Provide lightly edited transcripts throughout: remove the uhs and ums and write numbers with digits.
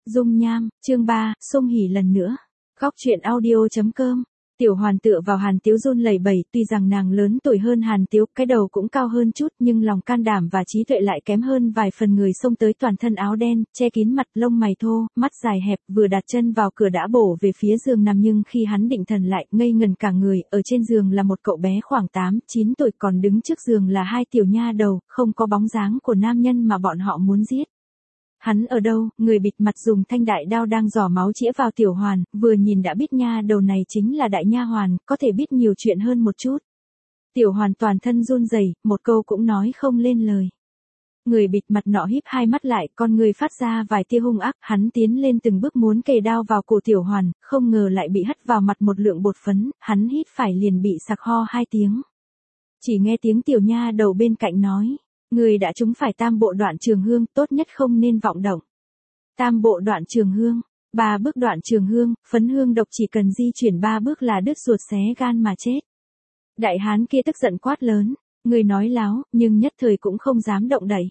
Dung nham, chương 3, xung hỉ lần nữa. Góc truyện audio.com. Tiểu Hoàn tựa vào Hàn Tiếu run lẩy bẩy, tuy rằng nàng lớn tuổi hơn Hàn Tiếu, cái đầu cũng cao hơn chút, nhưng lòng can đảm và trí tuệ lại kém hơn vài phần. Người xông tới toàn thân áo đen, che kín mặt, lông mày thô, mắt dài hẹp, vừa đặt chân vào cửa đã bổ về phía giường nằm, nhưng khi hắn định thần lại, ngây ngần cả người. Ở trên giường là một cậu bé khoảng 8-9 tuổi, còn đứng trước giường là hai tiểu nha đầu, không có bóng dáng của nam nhân mà bọn họ muốn giết. Hắn ở đâu? Người bịt mặt dùng thanh đại đao đang giỏ máu chĩa vào Tiểu Hoàn, vừa nhìn đã biết nha đầu này chính là đại nha hoàn, có thể biết nhiều chuyện hơn một chút. Tiểu Hoàn toàn thân run rẩy, một câu cũng nói không lên lời. Người bịt mặt nọ híp hai mắt lại, con người phát ra vài tia hung ác, hắn tiến lên từng bước muốn kề đao vào cổ Tiểu Hoàn, không ngờ lại bị hất vào mặt một lượng bột phấn, hắn hít phải liền bị sặc ho 2 tiếng. Chỉ nghe tiếng tiểu nha đầu bên cạnh nói. Người đã trúng phải tam bộ đoạn trường hương, tốt nhất không nên vọng động. Tam bộ đoạn trường hương, 3 bước đoạn trường hương, phấn hương độc chỉ cần di chuyển 3 bước là đứt ruột xé gan mà chết. Đại hán kia tức giận quát lớn, người nói láo, nhưng nhất thời cũng không dám động đậy.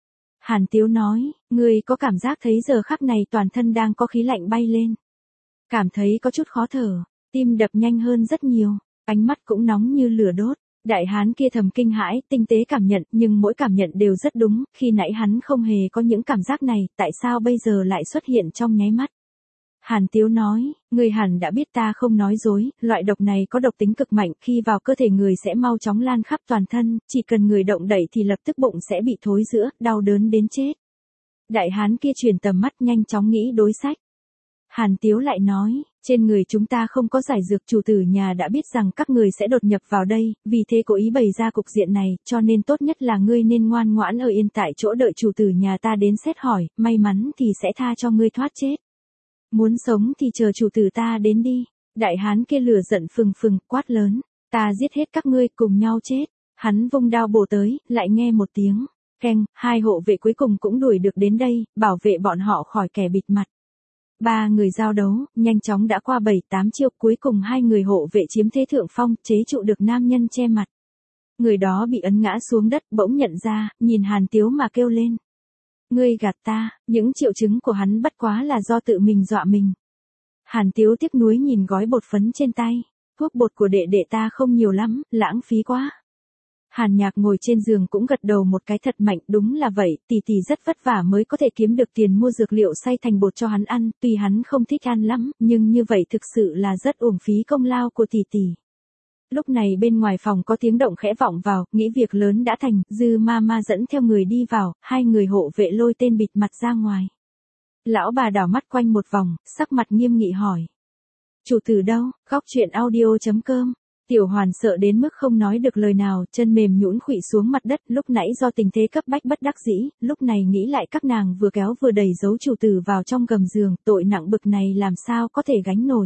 Hàn Tiếu nói, người có cảm giác thấy giờ khắc này toàn thân đang có khí lạnh bay lên. Cảm thấy có chút khó thở, tim đập nhanh hơn rất nhiều, ánh mắt cũng nóng như lửa đốt. Đại hán kia thầm kinh hãi, tinh tế cảm nhận, nhưng mỗi cảm nhận đều rất đúng, khi nãy hắn không hề có những cảm giác này, tại sao bây giờ lại xuất hiện trong nháy mắt. Hàn Tiếu nói, người hẳn đã biết ta không nói dối, loại độc này có độc tính cực mạnh, khi vào cơ thể người sẽ mau chóng lan khắp toàn thân, chỉ cần người động đậy thì lập tức bụng sẽ bị thối rữa, đau đớn đến chết. Đại hán kia chuyển tầm mắt nhanh chóng nghĩ đối sách. Hàn Tiếu lại nói, trên người chúng ta không có giải dược, chủ tử nhà đã biết rằng các người sẽ đột nhập vào đây, vì thế cố ý bày ra cục diện này, cho nên tốt nhất là ngươi nên ngoan ngoãn ở yên tại chỗ đợi chủ tử nhà ta đến xét hỏi, may mắn thì sẽ tha cho ngươi thoát chết. Muốn sống thì chờ chủ tử ta đến đi. Đại hán kia lửa giận phừng phừng, quát lớn, ta giết hết các ngươi cùng nhau chết. Hắn vung đao bổ tới, lại nghe một tiếng, keng, 2 hộ vệ cuối cùng cũng đuổi được đến đây, bảo vệ bọn họ khỏi kẻ bịt mặt. 3 người giao đấu, nhanh chóng đã qua 7-8 chiêu, cuối cùng 2 người hộ vệ chiếm thế thượng phong, chế trụ được nam nhân che mặt. Người đó bị ấn ngã xuống đất, bỗng nhận ra, nhìn Hàn Tiếu mà kêu lên. Ngươi gạt ta, những triệu chứng của hắn bất quá là do tự mình dọa mình. Hàn Tiếu tiếc nuối nhìn gói bột phấn trên tay, thuốc bột của đệ đệ ta không nhiều lắm, lãng phí quá. Hàn Nhạc ngồi trên giường cũng gật đầu một cái thật mạnh, đúng là vậy, tỷ tỷ rất vất vả mới có thể kiếm được tiền mua dược liệu xay thành bột cho hắn ăn, tuy hắn không thích ăn lắm, nhưng như vậy thực sự là rất uổng phí công lao của tỷ tỷ. Lúc này bên ngoài phòng có tiếng động khẽ vọng vào, nghĩ việc lớn đã thành, Dư Mama dẫn theo người đi vào, 2 người hộ vệ lôi tên bịt mặt ra ngoài. Lão bà đảo mắt quanh một vòng, sắc mặt nghiêm nghị hỏi. Chủ tử đâu? Góc truyện audio.com. Tiểu Hoàn sợ đến mức không nói được lời nào, chân mềm nhũn khuỵu xuống mặt đất, lúc nãy do tình thế cấp bách bất đắc dĩ, lúc này nghĩ lại các nàng vừa kéo vừa đẩy giấu chủ tử vào trong gầm giường, tội nặng bực này làm sao có thể gánh nổi.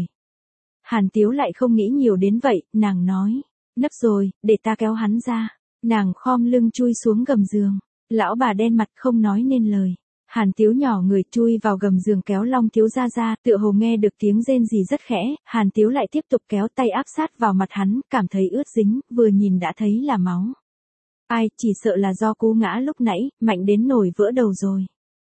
Hàn Tiếu lại không nghĩ nhiều đến vậy, nàng nói, nấp rồi, để ta kéo hắn ra. Nàng khom lưng chui xuống gầm giường, lão bà đen mặt không nói nên lời. Hàn Tiếu nhỏ người chui vào gầm giường kéo Long Thiếu gia ra, tựa hồ nghe được tiếng rên rỉ rất khẽ, Hàn Tiếu lại tiếp tục kéo tay áp sát vào mặt hắn, cảm thấy ướt dính, vừa nhìn đã thấy là máu. Ai, chỉ sợ là do cú ngã lúc nãy, mạnh đến nổi vỡ đầu rồi.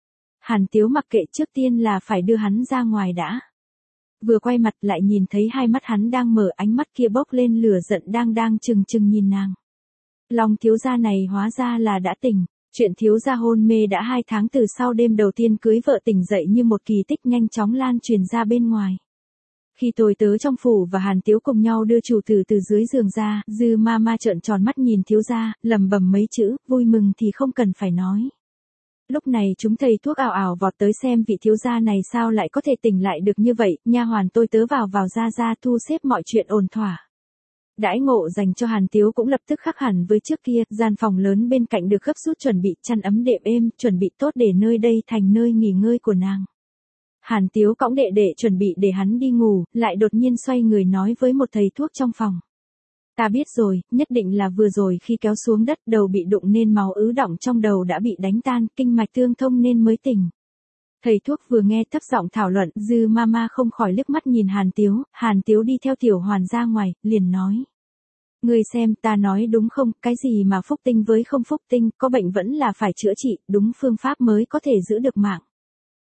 Hàn Tiếu mặc kệ, trước tiên là phải đưa hắn ra ngoài đã. Vừa quay mặt lại nhìn thấy hai mắt hắn đang mở, ánh mắt kia bốc lên lửa giận đang trừng trừng nhìn nàng. Long thiếu gia này hóa ra là đã tỉnh. Chuyện thiếu gia hôn mê đã 2 tháng từ sau đêm đầu tiên cưới vợ tỉnh dậy như một kỳ tích nhanh chóng lan truyền ra bên ngoài. Khi tôi tớ trong phủ và Hàn Tiếu cùng nhau đưa chủ tử từ dưới giường ra, Dư Mama trợn tròn mắt nhìn thiếu gia, lẩm bẩm mấy chữ, vui mừng thì không cần phải nói. Lúc này chúng thầy thuốc ào ào vọt tới xem vị thiếu gia này sao lại có thể tỉnh lại được như vậy, nha hoàn tôi tớ vào ra thu xếp mọi chuyện ổn thỏa. Đãi ngộ dành cho Hàn Tiếu cũng lập tức khác hẳn với trước kia, gian phòng lớn bên cạnh được gấp rút chuẩn bị chăn ấm đệm êm, chuẩn bị tốt để nơi đây thành nơi nghỉ ngơi của nàng. Hàn Tiếu cõng đệ đệ chuẩn bị để hắn đi ngủ, lại đột nhiên xoay người nói với một thầy thuốc trong phòng. Ta biết rồi, nhất định là vừa rồi khi kéo xuống đất đầu bị đụng nên máu ứ đọng trong đầu đã bị đánh tan, kinh mạch tương thông nên mới tỉnh. Thầy thuốc vừa nghe thấp giọng thảo luận, Dư Mama không khỏi liếc mắt nhìn Hàn Tiếu đi theo Tiểu Hoàn ra ngoài, liền nói. Ngươi xem ta nói đúng không, cái gì mà phúc tinh với không phúc tinh, có bệnh vẫn là phải chữa trị, đúng phương pháp mới có thể giữ được mạng.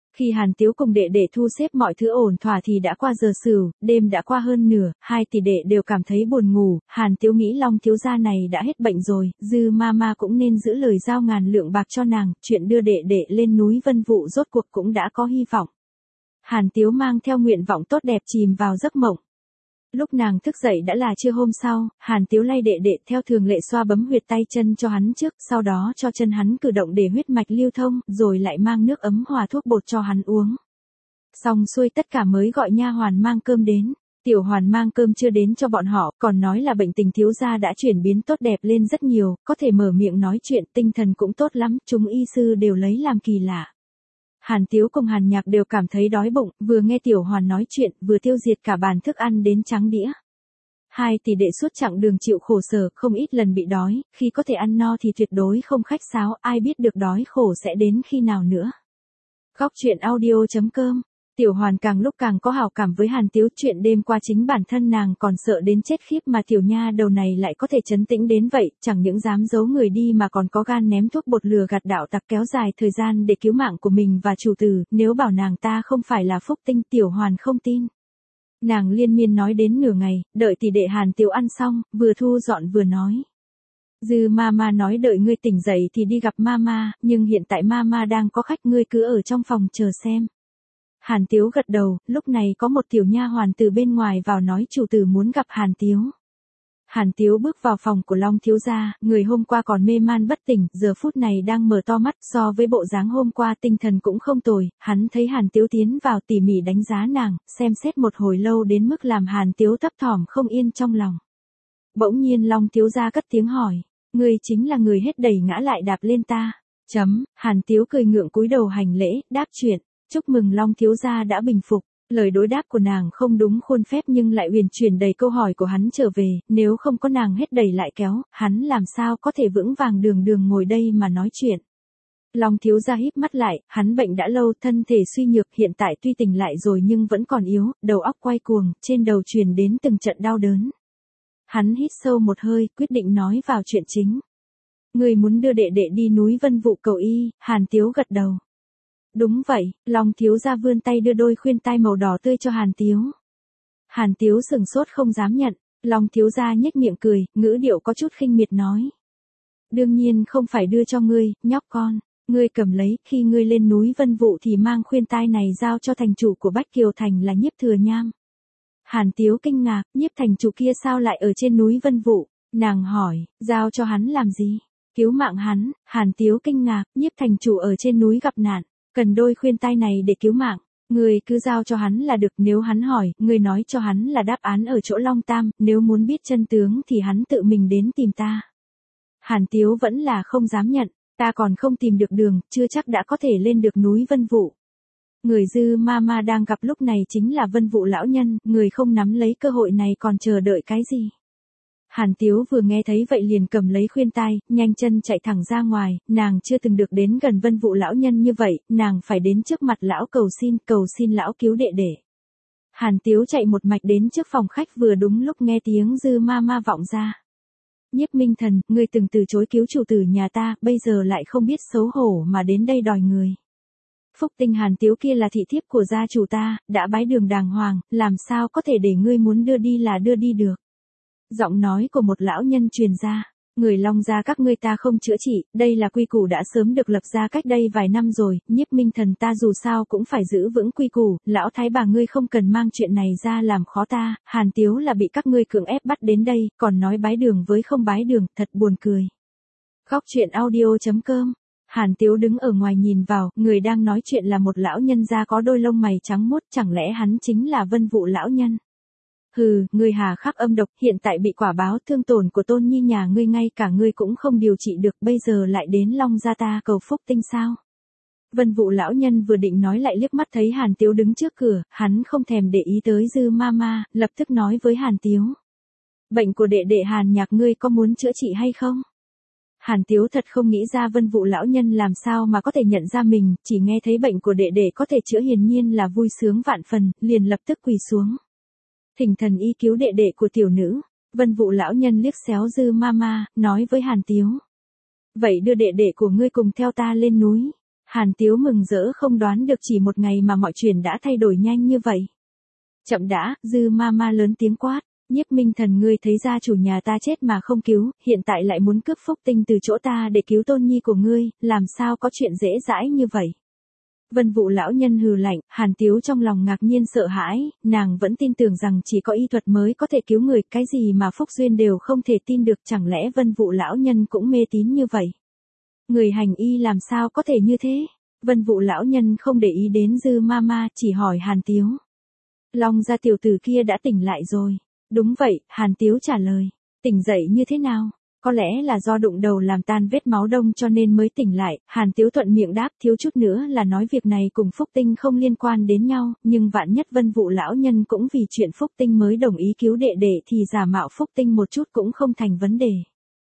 Khi Hàn Tiếu cùng đệ đệ thu xếp mọi thứ ổn thỏa thì đã qua giờ sửu, đêm đã qua hơn nửa, hai tỷ đệ đều cảm thấy buồn ngủ, Hàn Tiếu nghĩ Long thiếu gia này đã hết bệnh rồi, Dư Mama cũng nên giữ lời giao ngàn lượng bạc cho nàng, chuyện đưa đệ đệ lên núi Vân Vũ rốt cuộc cũng đã có hy vọng. Hàn Tiếu mang theo nguyện vọng tốt đẹp chìm vào giấc mộng. Lúc nàng thức dậy đã là trưa hôm sau, Hàn Tiếu lay đệ đệ theo thường lệ xoa bấm huyệt tay chân cho hắn trước, sau đó cho chân hắn cử động để huyết mạch lưu thông, rồi lại mang nước ấm hòa thuốc bột cho hắn uống. Xong xuôi tất cả mới gọi nha hoàn mang cơm đến. Tiểu Hoàn mang cơm chưa đến cho bọn họ, còn nói là bệnh tình thiếu gia đã chuyển biến tốt đẹp lên rất nhiều, có thể mở miệng nói chuyện, tinh thần cũng tốt lắm, chúng y sư đều lấy làm kỳ lạ. Hàn Tiếu cùng Hàn Nhạc đều cảm thấy đói bụng, vừa nghe Tiểu Hoàn nói chuyện, vừa tiêu diệt cả bàn thức ăn đến trắng đĩa. Hai tỷ đệ suốt chặng đường chịu khổ sở, không ít lần bị đói, khi có thể ăn no thì tuyệt đối không khách sáo, ai biết được đói khổ sẽ đến khi nào nữa. Góc truyện audio.com. Tiểu Hoàn càng lúc càng có hảo cảm với Hàn Tiếu, chuyện đêm qua chính bản thân nàng còn sợ đến chết khiếp mà tiểu nha đầu này lại có thể trấn tĩnh đến vậy, chẳng những dám giấu người đi mà còn có gan ném thuốc bột lừa gạt đạo tặc kéo dài thời gian để cứu mạng của mình và chủ tử, nếu bảo nàng ta không phải là phúc tinh, Tiểu Hoàn không tin. Nàng liên miên nói đến nửa ngày, đợi tỷ đệ Hàn Tiếu ăn xong, vừa thu dọn vừa nói. Dư Mama nói đợi ngươi tỉnh dậy thì đi gặp Mama, nhưng hiện tại Mama đang có khách, ngươi cứ ở trong phòng chờ xem. Hàn Tiếu gật đầu, lúc này có một tiểu nha hoàn từ bên ngoài vào nói chủ tử muốn gặp Hàn Tiếu. Hàn Tiếu bước vào phòng của Long thiếu gia, người hôm qua còn mê man bất tỉnh, giờ phút này đang mở to mắt, so với bộ dáng hôm qua tinh thần cũng không tồi, hắn thấy Hàn Tiếu tiến vào tỉ mỉ đánh giá nàng, xem xét một hồi lâu đến mức làm Hàn Tiếu thấp thỏm không yên trong lòng. Bỗng nhiên Long thiếu gia cất tiếng hỏi, ngươi chính là người hết đẩy ngã lại đạp lên ta. Hàn Tiếu cười ngượng cúi đầu hành lễ, đáp chuyện. Chúc mừng Long thiếu gia đã bình phục. Lời đối đáp của nàng không đúng khuôn phép nhưng lại huyền chuyển đầy câu hỏi của hắn trở về, nếu không có nàng hết đẩy lại kéo, hắn làm sao có thể vững vàng đường đường ngồi đây mà nói chuyện. Long thiếu gia híp mắt lại, hắn bệnh đã lâu, thân thể suy nhược, hiện tại tuy tỉnh lại rồi nhưng vẫn còn yếu, đầu óc quay cuồng, trên đầu truyền đến từng trận đau đớn. Hắn hít sâu một hơi, quyết định nói vào chuyện chính. Người muốn đưa đệ đệ đi núi Vân Vũ cầu y, Hàn Tiếu gật đầu. Đúng vậy, Long thiếu gia vươn tay đưa đôi khuyên tai màu đỏ tươi cho Hàn Tiếu. Hàn Tiếu sừng sốt không dám nhận, Long thiếu gia nhếch miệng cười, ngữ điệu có chút khinh miệt nói. Đương nhiên không phải đưa cho ngươi, nhóc con, ngươi cầm lấy, khi ngươi lên núi Vân Vũ thì mang khuyên tai này giao cho thành chủ của Bách Kiều Thành là Nhiếp Thừa Nham. Hàn Tiếu kinh ngạc, Nhiếp thành chủ kia sao lại ở trên núi Vân Vũ? Nàng hỏi, giao cho hắn làm gì? Cứu mạng hắn. Hàn Tiếu kinh ngạc, Nhiếp thành chủ ở trên núi gặp nạn, cần đôi khuyên tai này để cứu mạng. Ngươi cứ giao cho hắn là được, nếu hắn hỏi, ngươi nói cho hắn là đáp án ở chỗ Long Tam, nếu muốn biết chân tướng thì hắn tự mình đến tìm ta. Hàn Tiếu vẫn là không dám nhận, ta còn không tìm được đường, chưa chắc đã có thể lên được núi Vân Vũ. Người Dư Mama đang gặp lúc này chính là Vân Vũ lão nhân, người không nắm lấy cơ hội này còn chờ đợi cái gì. Hàn Tiếu vừa nghe thấy vậy liền cầm lấy khuyên tai, nhanh chân chạy thẳng ra ngoài, nàng chưa từng được đến gần Vân Vũ lão nhân như vậy, nàng phải đến trước mặt lão cầu xin lão cứu đệ đệ. Hàn Tiếu chạy một mạch đến trước phòng khách vừa đúng lúc nghe tiếng Dư Mama vọng ra. Nhiếp Minh Thần, ngươi từng từ chối cứu chủ tử nhà ta, bây giờ lại không biết xấu hổ mà đến đây đòi người. Phúc tinh Hàn Tiếu kia là thị thiếp của gia chủ ta, đã bái đường đàng hoàng, làm sao có thể để ngươi muốn đưa đi là đưa đi được. Giọng nói của một lão nhân truyền ra, người Long gia các ngươi ta không chữa trị, đây là quy củ đã sớm được lập ra cách đây vài năm rồi, Nhiếp Minh Thần ta dù sao cũng phải giữ vững quy củ, lão thái bà ngươi không cần mang chuyện này ra làm khó ta, Hàn Tiếu là bị các ngươi cưỡng ép bắt đến đây, còn nói bái đường với không bái đường, thật buồn cười. Góc truyện audio.com. Hàn Tiếu đứng ở ngoài nhìn vào, người đang nói chuyện là một lão nhân da có đôi lông mày trắng muốt, chẳng lẽ hắn chính là Vân Vũ lão nhân? Hừ, ngươi hà khắc âm độc, hiện tại bị quả báo thương tổn của Tôn Nhi nhà ngươi ngay cả ngươi cũng không điều trị được, bây giờ lại đến Long gia ta cầu phúc tinh sao? Vân Vũ lão nhân vừa định nói lại liếc mắt thấy Hàn Tiếu đứng trước cửa, hắn không thèm để ý tới Dư Mama, lập tức nói với Hàn Tiếu. Bệnh của đệ đệ Hàn Nhạc ngươi có muốn chữa trị hay không? Hàn Tiếu thật không nghĩ ra Vân Vũ lão nhân làm sao mà có thể nhận ra mình, chỉ nghe thấy bệnh của đệ đệ có thể chữa hiển nhiên là vui sướng vạn phần, liền lập tức quỳ xuống. Thỉnh thần y cứu đệ đệ của tiểu nữ. Vân Vũ lão nhân liếc xéo Dư Mama, nói với Hàn Tiếu. Vậy đưa đệ đệ của ngươi cùng theo ta lên núi. Hàn Tiếu mừng rỡ không đoán được chỉ một ngày mà mọi chuyện đã thay đổi nhanh như vậy. Chậm đã, Dư Mama lớn tiếng quát. Nhiếp Minh Thần, ngươi thấy gia chủ nhà ta chết mà không cứu, hiện tại lại muốn cướp phúc tinh từ chỗ ta để cứu tôn nhi của ngươi, làm sao có chuyện dễ dãi như vậy. Vân Vũ lão nhân hừ lạnh, Hàn Tiếu trong lòng ngạc nhiên sợ hãi, nàng vẫn tin tưởng rằng chỉ có y thuật mới có thể cứu người, cái gì mà phúc duyên đều không thể tin được, chẳng lẽ Vân Vũ lão nhân cũng mê tín như vậy. Người hành y làm sao có thể như thế? Vân Vũ lão nhân không để ý đến Dư Mama, chỉ hỏi Hàn Tiếu. Long gia tiểu tử kia đã tỉnh lại rồi. Đúng vậy, Hàn Tiếu trả lời. Tỉnh dậy như thế nào? Có lẽ là do đụng đầu làm tan vết máu đông cho nên mới tỉnh lại. Hàn Tiếu thuận miệng đáp, thiếu chút nữa là nói việc này cùng Phúc Tinh không liên quan đến nhau, nhưng vạn nhất Vân Vũ lão nhân cũng vì chuyện Phúc Tinh mới đồng ý cứu đệ đệ thì giả mạo Phúc Tinh một chút cũng không thành vấn đề.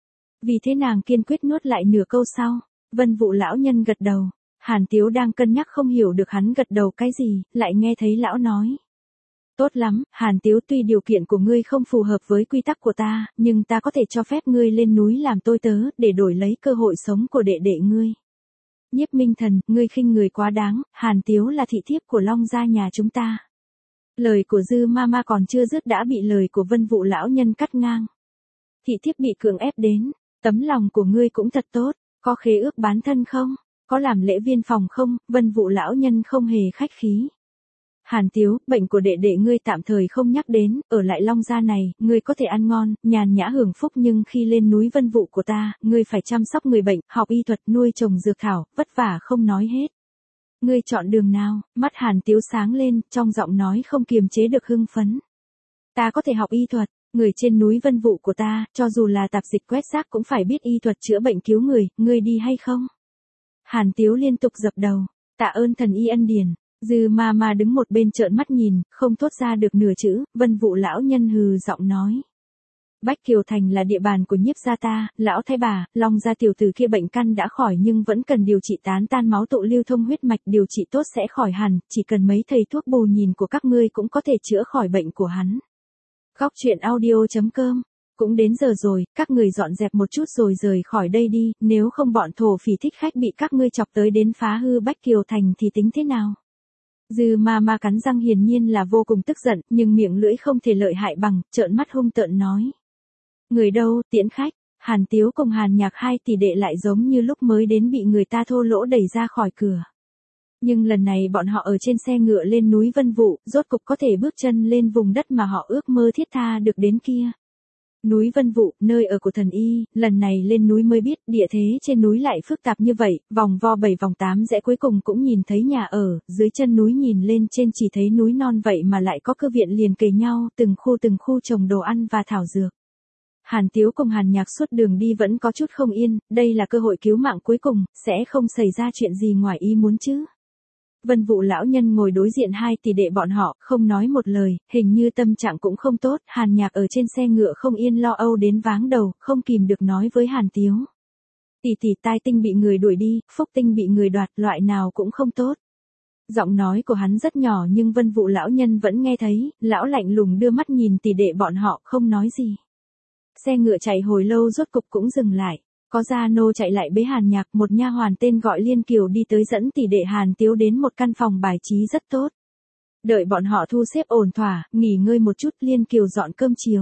Vì thế nàng kiên quyết nuốt lại nửa câu sau. Vân Vũ lão nhân gật đầu. Hàn Tiếu đang cân nhắc không hiểu được hắn gật đầu cái gì, lại nghe thấy lão nói. Tốt lắm, Hàn Tiếu, tuy điều kiện của ngươi không phù hợp với quy tắc của ta, nhưng ta có thể cho phép ngươi lên núi làm tôi tớ, để đổi lấy cơ hội sống của đệ đệ ngươi. Nhiếp Minh Thần, ngươi khinh người quá đáng, Hàn Tiếu là thị thiếp của Long gia nhà chúng ta. Lời của Dư Mama còn chưa dứt đã bị lời của Vân Vũ lão nhân cắt ngang. Thị thiếp bị cưỡng ép đến, tấm lòng của ngươi cũng thật tốt, có khế ước bán thân không? Có làm lễ viên phòng không? Vân Vũ lão nhân không hề khách khí. Hàn Tiếu, bệnh của đệ đệ ngươi tạm thời không nhắc đến, ở lại Long gia này, ngươi có thể ăn ngon, nhàn nhã hưởng phúc, nhưng khi lên núi Vân Vũ của ta, ngươi phải chăm sóc người bệnh, học y thuật, nuôi trồng dược thảo, vất vả không nói hết. Ngươi chọn đường nào? Mắt Hàn Tiếu sáng lên, trong giọng nói không kiềm chế được hưng phấn. Ta có thể học y thuật, người trên núi Vân Vũ của ta, cho dù là tạp dịch quét rác cũng phải biết y thuật chữa bệnh cứu người, ngươi đi hay không? Hàn Tiếu liên tục dập đầu, tạ ơn thần y ân điển. Dư Mama đứng một bên trợn mắt nhìn, không thốt ra được nửa chữ. Vân Vũ lão nhân hừ giọng nói. Bách Kiều Thành là địa bàn của Nhiếp gia ta, lão thái bà, Long gia tiểu tử kia bệnh căn đã khỏi nhưng vẫn cần điều trị tán tan máu tụ lưu thông huyết mạch, điều trị tốt sẽ khỏi hẳn, chỉ cần mấy thầy thuốc bù nhìn của các ngươi cũng có thể chữa khỏi bệnh của hắn. Góc truyện audio.com. Cũng đến giờ rồi, các người dọn dẹp một chút rồi rời khỏi đây đi, nếu không bọn thổ phỉ thích khách bị các ngươi chọc tới đến phá hư Bách Kiều Thành thì tính thế nào? Dư Mama cắn răng, hiển nhiên là vô cùng tức giận, nhưng miệng lưỡi không thể lợi hại bằng, trợn mắt hung tợn nói. Người đâu, tiễn khách? Hàn Tiếu cùng Hàn Nhạc hai tỷ đệ lại giống như lúc mới đến bị người ta thô lỗ đẩy ra khỏi cửa. Nhưng lần này bọn họ ở trên xe ngựa lên núi Vân Vũ, rốt cục có thể bước chân lên vùng đất mà họ ước mơ thiết tha được đến kia. Núi Vân Vũ, nơi ở của thần y, lần này lên núi mới biết địa thế trên núi lại phức tạp như vậy, vòng vo 7 vòng 8 rẽ cuối cùng cũng nhìn thấy nhà ở, dưới chân núi nhìn lên trên chỉ thấy núi non vậy mà lại có cơ viện liền kề nhau, từng khu trồng đồ ăn và thảo dược. Hàn Tiếu cùng Hàn Nhạc suốt đường đi vẫn có chút không yên, đây là cơ hội cứu mạng cuối cùng, sẽ không xảy ra chuyện gì ngoài ý muốn chứ. Vân Vũ lão nhân ngồi đối diện hai tỷ đệ bọn họ, không nói một lời, hình như tâm trạng cũng không tốt. Hàn Nhạc ở trên xe ngựa không yên lo âu đến váng đầu, không kìm được nói với Hàn Tiếu. Tỷ tỷ, tai tinh bị người đuổi đi, phúc tinh bị người đoạt, loại nào cũng không tốt. Giọng nói của hắn rất nhỏ nhưng Vân Vũ lão nhân vẫn nghe thấy, lão lạnh lùng đưa mắt nhìn tỷ đệ bọn họ, không nói gì. Xe ngựa chạy hồi lâu rốt cục cũng dừng lại. Có gia nô chạy lại bế Hàn Nhạc, một nha hoàn tên gọi Liên Kiều đi tới dẫn tỷ đệ Hàn Tiếu đến một căn phòng bài trí rất tốt. Đợi bọn họ thu xếp ổn thỏa, nghỉ ngơi một chút, Liên Kiều dọn cơm chiều.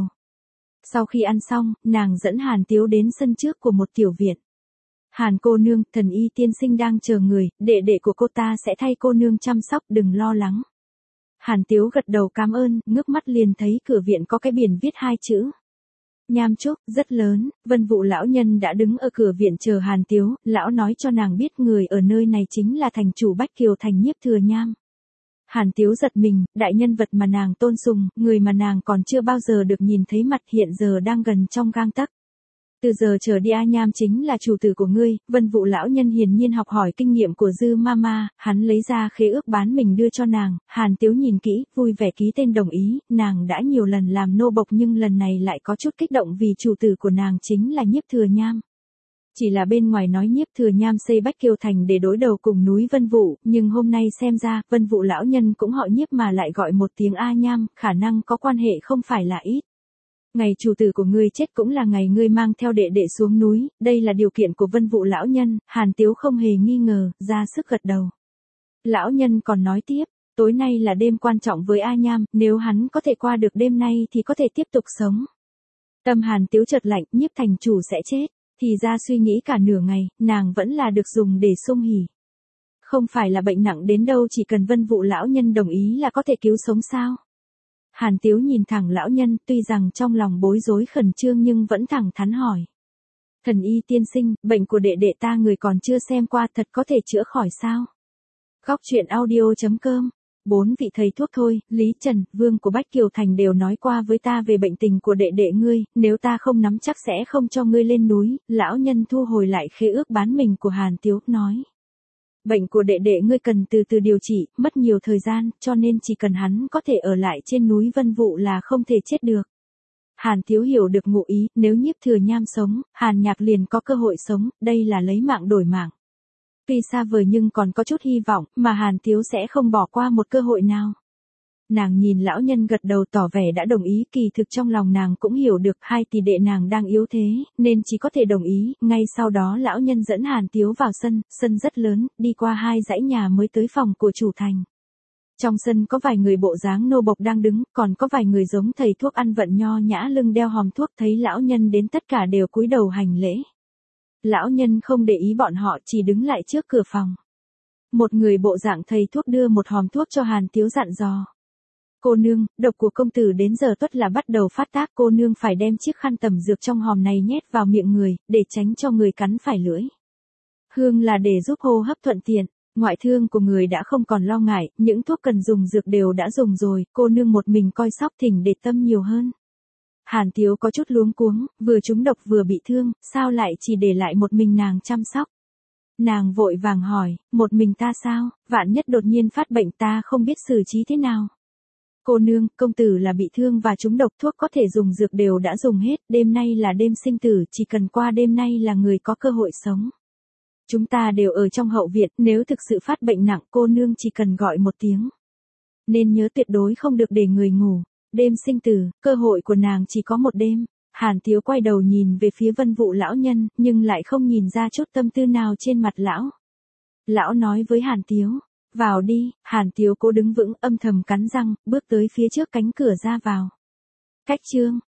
Sau khi ăn xong, nàng dẫn Hàn Tiếu đến sân trước của một tiểu viện. Hàn cô nương, thần y tiên sinh đang chờ người, đệ đệ của cô ta sẽ thay cô nương chăm sóc, đừng lo lắng. Hàn Tiếu gật đầu cảm ơn, ngước mắt liền thấy cửa viện có cái biển viết hai chữ. Nham Trúc, rất lớn. Vân Vũ lão nhân đã đứng ở cửa viện chờ Hàn Tiếu, lão nói cho nàng biết người ở nơi này chính là thành chủ Bách Kiều Thành Nhiếp Thừa Nham. Hàn Tiếu giật mình, đại nhân vật mà nàng tôn sùng, người mà nàng còn chưa bao giờ được nhìn thấy mặt hiện giờ đang gần trong gang tấc. Từ giờ trở đi A Nham chính là chủ tử của ngươi. Vân Vũ lão nhân hiển nhiên học hỏi kinh nghiệm của Dư Mama, hắn lấy ra khế ước bán mình đưa cho nàng. Hàn Tiếu nhìn kỹ, vui vẻ ký tên đồng ý. Nàng đã nhiều lần làm nô bộc nhưng lần này lại có chút kích động vì chủ tử của nàng chính là Nhiếp Thừa Nham. Chỉ là bên ngoài nói Nhiếp Thừa Nham xây Bách Kiều Thành để đối đầu cùng núi Vân Vũ, nhưng hôm nay xem ra, Vân Vũ lão nhân cũng họ Nhiếp mà lại gọi một tiếng A Nham, khả năng có quan hệ không phải là ít. Ngày chủ tử của ngươi chết cũng là ngày ngươi mang theo đệ đệ xuống núi, đây là điều kiện của Vân Vũ lão nhân, Hàn Tiếu không hề nghi ngờ, ra sức gật đầu. Lão nhân còn nói tiếp, tối nay là đêm quan trọng với A Nham, nếu hắn có thể qua được đêm nay thì có thể tiếp tục sống. Tâm Hàn Tiếu chợt lạnh, Nhiếp thành chủ sẽ chết, thì ra suy nghĩ cả nửa ngày, nàng vẫn là được dùng để sung hỉ. Không phải là bệnh nặng đến đâu, chỉ cần Vân Vũ lão nhân đồng ý là có thể cứu sống sao? Hàn Tiếu nhìn thẳng lão nhân, tuy rằng trong lòng bối rối khẩn trương nhưng vẫn thẳng thắn hỏi. Thần y tiên sinh, bệnh của đệ đệ ta người còn chưa xem qua, thật có thể chữa khỏi sao? Góc truyện audio.com. 4 vị thầy thuốc thôi, Lý Trần, Vương của Bách Kiều Thành đều nói qua với ta về bệnh tình của đệ đệ ngươi, nếu ta không nắm chắc sẽ không cho ngươi lên núi. Lão nhân thu hồi lại khế ước bán mình của Hàn Tiếu, nói. Bệnh của đệ đệ ngươi cần từ từ điều trị, mất nhiều thời gian, cho nên chỉ cần hắn có thể ở lại trên núi Vân Vũ là không thể chết được. Hàn Tiếu hiểu được ngụ ý, nếu Nhiếp Thừa Nham sống, Hàn Nhạc liền có cơ hội sống, đây là lấy mạng đổi mạng. Tuy xa vời nhưng còn có chút hy vọng, mà Hàn Tiếu sẽ không bỏ qua một cơ hội nào. Nàng nhìn lão nhân gật đầu tỏ vẻ đã đồng ý, kỳ thực trong lòng nàng cũng hiểu được hai tỷ đệ nàng đang yếu thế, nên chỉ có thể đồng ý. Ngay sau đó lão nhân dẫn Hàn Tiếu vào sân, sân rất lớn, đi qua 2 dãy nhà mới tới phòng của chủ thành. Trong sân có vài người bộ dáng nô bộc đang đứng, còn có vài người giống thầy thuốc ăn vận nho nhã lưng đeo hòm thuốc, thấy lão nhân đến tất cả đều cúi đầu hành lễ. Lão nhân không để ý bọn họ, chỉ đứng lại trước cửa phòng. Một người bộ dạng thầy thuốc đưa một hòm thuốc cho Hàn Tiếu, dặn dò. Cô nương, độc của công tử đến giờ tuất là bắt đầu phát tác, cô nương phải đem chiếc khăn tẩm dược trong hòm này nhét vào miệng người, để tránh cho người cắn phải lưỡi. Hương là để giúp hô hấp thuận tiện, ngoại thương của người đã không còn lo ngại, những thuốc cần dùng dược đều đã dùng rồi, cô nương một mình coi sóc thỉnh để tâm nhiều hơn. Hàn Tiếu có chút luống cuống, vừa trúng độc vừa bị thương, sao lại chỉ để lại một mình nàng chăm sóc. Nàng vội vàng hỏi, một mình ta sao, vạn nhất đột nhiên phát bệnh ta không biết xử trí thế nào. Cô nương, công tử là bị thương và trúng độc, thuốc có thể dùng dược đều đã dùng hết, đêm nay là đêm sinh tử, chỉ cần qua đêm nay là người có cơ hội sống. Chúng ta đều ở trong hậu viện, nếu thực sự phát bệnh nặng cô nương chỉ cần gọi một tiếng. Nên nhớ tuyệt đối không được để người ngủ. Đêm sinh tử, cơ hội của nàng chỉ có một đêm. Hàn Tiếu quay đầu nhìn về phía Vân Vũ lão nhân, nhưng lại không nhìn ra chút tâm tư nào trên mặt lão. Lão nói với Hàn Tiếu, vào đi. Hàn Tiếu cố đứng vững, âm thầm cắn răng, bước tới phía trước cánh cửa ra vào. Cách chương